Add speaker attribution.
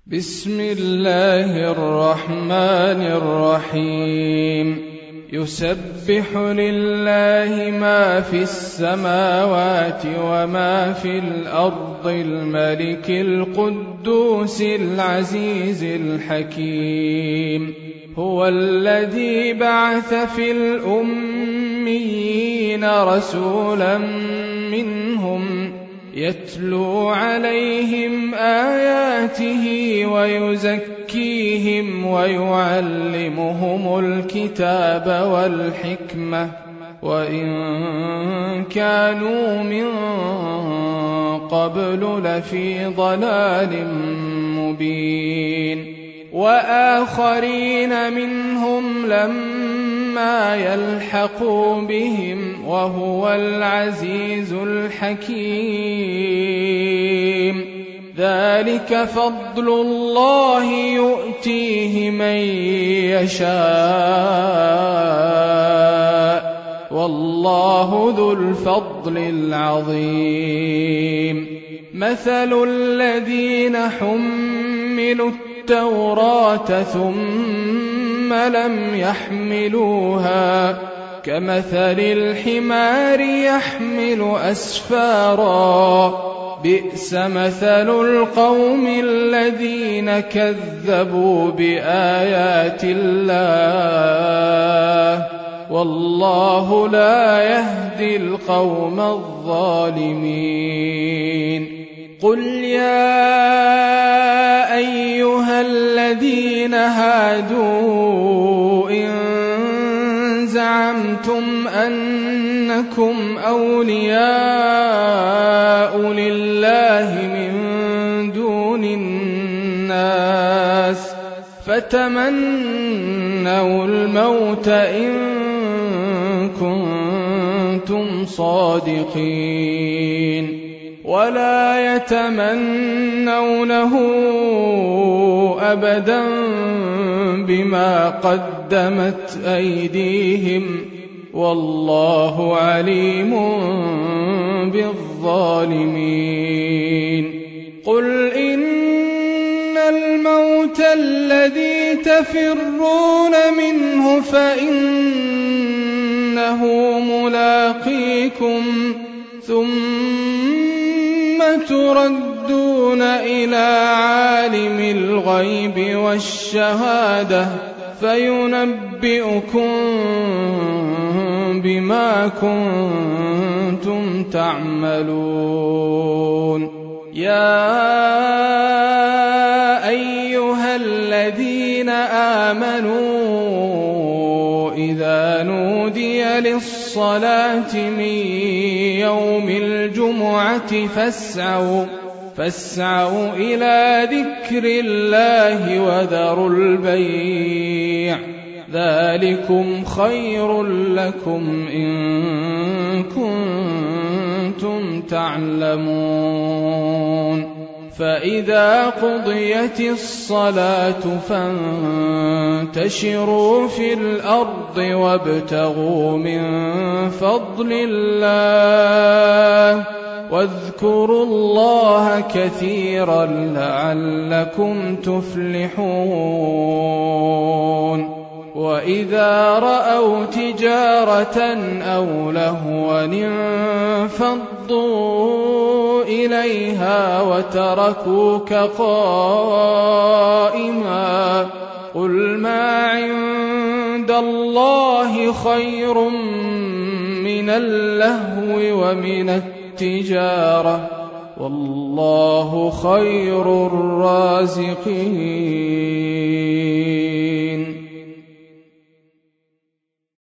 Speaker 1: بسم الله الرحمن الرحيم يسبح لله ما في السماوات وما في الأرض الملك القدوس العزيز الحكيم هو الذي بعث في الأميين رسولا منهم يتلو عليهم آياته ويزكيهم ويعلمهم الكتاب والحكمة وإن كانوا من قبل لفي ضلال مبين وآخرين منهم لما يلحقوا بهم وهو العزيز الحكيم ذلك فضل الله يؤتيه من يشاء والله ذو الفضل العظيم مثل الذين حملوا التوراة ثم لم يحملوها كمثل الحمار يحمل أسفارا بئس مثل القوم الذين كذبوا بآيات الله والله لا يهدي القوم الظالمين قل يا أيها الذين هادوا إن زعمتم أنكم أولياء لله من دون الناس فتمنوا الموت إن كنتم صادقين ولا يتمنونه أبدا بما قدمت أيديهم والله عليم بالظالمين قل إن الموت الذي تفرون منه فإنه ملاقيكم ثم تردون إلى عالم الغيب والشهادة فينبئكم بما كنتم تعملون يا أيها الذين آمنوا إذا نودي للصلاة من يوم الجمعة فاسعوا إلى ذكر الله وذروا البيع ذلكم خير لكم إن كنتم تعلمون فإذا قضيت الصلاة فانتشروا في الأرض وابتغوا من فضل الله واذكروا الله كثيرا لعلكم تفلحون وإذا رأوا تجارة أو لهوا انفضوا إليها وتركوك قائما قل ما عند الله خير من اللهو ومن التجارة والله خير الرازقين